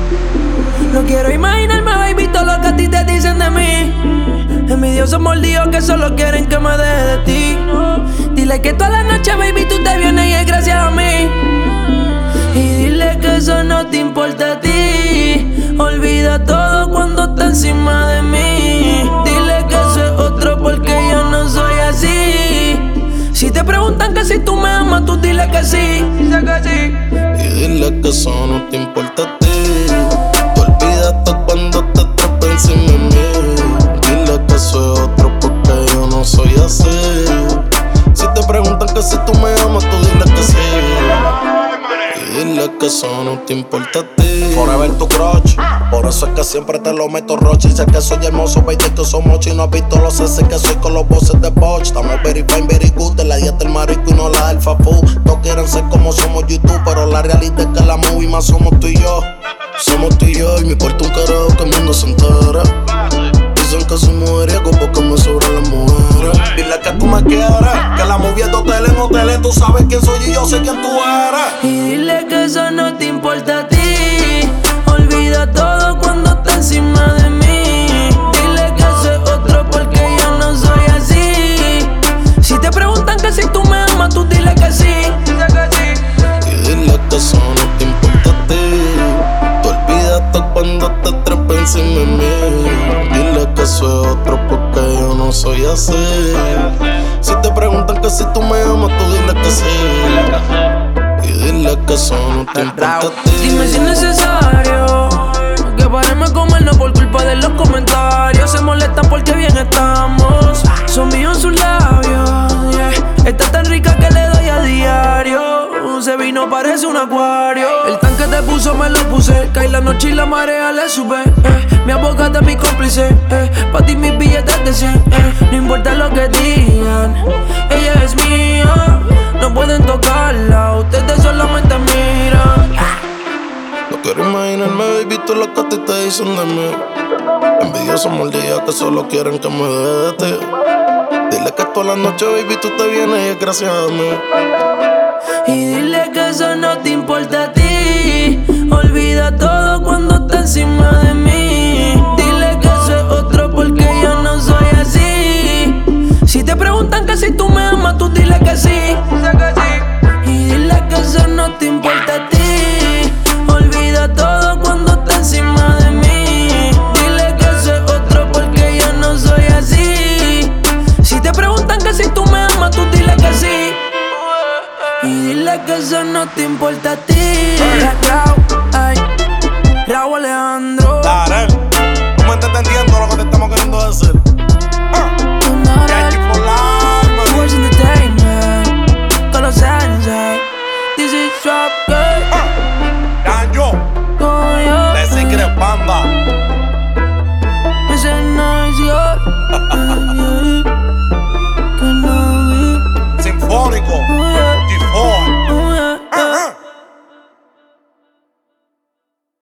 No quiero imaginarme, baby, todo lo que a ti te dicen de mí. Envidiosos mordidos que solo quieren que me deje de ti. Dile que toda la noche, baby, tú te vienes y es gracias a mí. Y dile que eso no te importa a ti. Olvida todo cuando está encima de mí. Dile que eso es otro porque yo no soy así. Si te preguntan que si tú me amas, tú dile que sí. Dice que sí. Y dile que eso no te importa a ti. Te olvidaste cuando te atrapé encima de mí. Dile que eso es otro porque yo no soy así. Si te preguntan que si tú me amas, tú dile que sí. Y dile que eso no te importa a ti. Forever tu crush, por eso es que siempre te lo meto roche. Y sé que soy hermoso, baby, que somos y no has visto los S que soy con los bosses de Bosch. Estamos very fine, very good, de la dieta el marico y no la del fafú. Todos quieren ser como somos YouTube, pero la realidad es que la movie más somos tú y yo. Somos tú y yo, y me importa un carajo que el mundo se entera. Dicen que soy mujeriego porque me sobran las mujeres. Dile que tú me quieres, que la movie es de hotel en hoteles. Tú sabes quién soy y yo sé quién tú eres. Y dile que eso no te importa a ti. Olvida todo cuando está encima de mí. Dile que eso es otro porque yo no soy así. Si te preguntan que si tú me amas, tú dile que sí. Dice que sí. Y dile que eso no te importa a ti. Te olvidaste cuando te atrapé encima de mí. Dile que eso es otro porque yo no soy así. Si te preguntan que si tú me amas, tú dile que sí. Y dile que eso no te importa a ti. Dime si es necesario que paremos con él, no por culpa de los comentarios. Se molestan porque bien estamos. Son míos sus labios, yeah. Está tan rica que le doy a diario. Ese vino parece un acuario. El tanque te puso, me lo puse. Cae la noche y la marea le sube. Mi abogada es mi cómplice. Pa' ti mis billetes de 100. No importa lo que digan, ella es mía. No pueden tocarla, ustedes solamente miran. No quiero imaginarme, baby, todo lo que a ti te dicen de mí. Envidiosos mordidos que solo quieren que me deje de ti. Dile que toda la noche, baby, tú te vienes y es gracias a mí. Y dile que eso no te importa a ti. Olvida todo cuando está encima de mí. Dile que eso es otro porque yo no soy así. Si te preguntan que si tú me amas, tú dile que sí. Dice que sí. Y dile que eso no te importa a ti. Olvida todo cuando está encima de mí. Dile que eso es otro porque yo no soy así. Si te preguntan que si tú me amas, tú dile que sí. Y dile que eso no te importa a ti. Raúl Alejandro. Darel, tú me estás entendiendo lo que te estamos queriendo decir. Words Entertainment. Con los Sensei. This is Trap Girl. Ganjo, The Secret Banda. It's a nice girl.